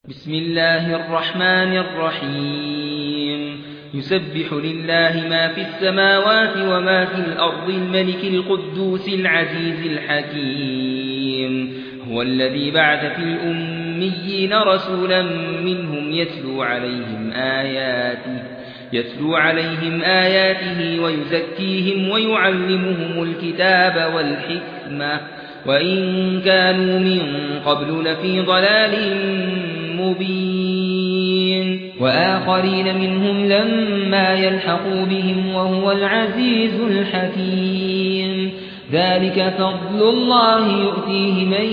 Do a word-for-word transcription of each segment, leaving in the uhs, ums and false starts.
بسم الله الرحمن الرحيم يسبح لله ما في السماوات وما في الأرض الملك القدوس العزيز الحكيم هو الذي بعث في الأميين رسولا منهم يتلو عليهم آياته يتلو عليهم آياته ويزكيهم ويعلمهم الكتاب والحكمة وإن كانوا من قبل لفي ضلال مبين وآخرين منهم لما يلحقوا بهم وهو العزيز الحكيم ذلك فضل الله يؤتيه من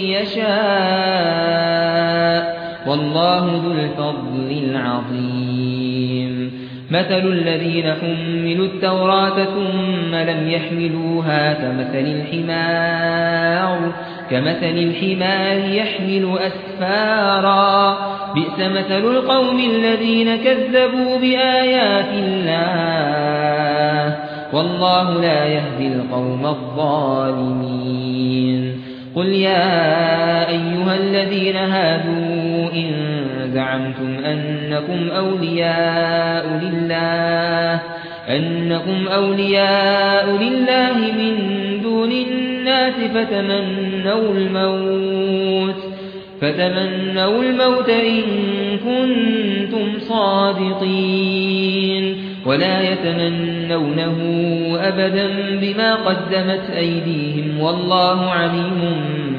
يشاء والله ذو الفضل العظيم مثل الذين حملوا التوراة ثم لم يحملوها كمثل الحمار كمثل الحمار يحمل أسفارا بئس مثل القوم الذين كذبوا بآيات الله والله لا يهدي القوم الظالمين قل يا أيها الذين هادوا إن زعمتم أنكم أولياء لله أنكم أولياء لله من دون الناس فتمنوا الموت فتمنوا الموت إن كنتم صادقين ولا يتمنونه أبدا بما قدمت أيديهم والله عليم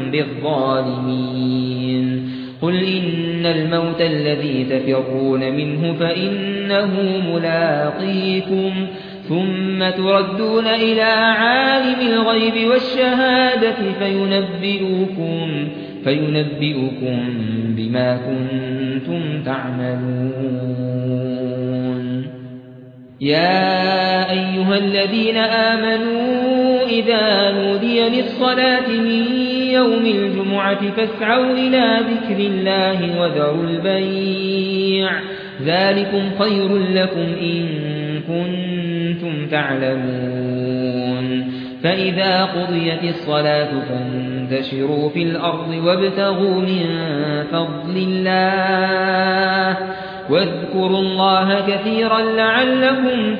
بالظالمين قل إن الموت الذي تفرون منه فإنه ملاقيكم ثم تردون إلى عالم الغيب والشهادة فينبئكم, فينبئكم بما كنتم تعملون يا أيها الذين آمنوا إذا نودي للصلاة من يوم الجمعة فاسعوا إلى ذكر الله وذروا البيع ذلكم خير لكم إن كنتم تعلمون فإذا قضيت الصلاة فانتشروا في الأرض وابتغوا من فضل الله واذكروا الله كثيرا لعلكم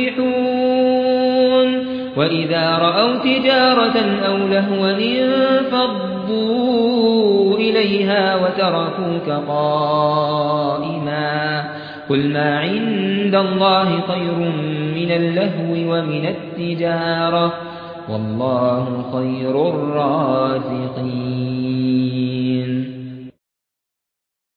تفلحون وإذا رأوا تجارة أو لهوا انفضوا إليها وتركوك قائما قل ما عند الله خير من اللهو ومن التجارة والله خير الرازقين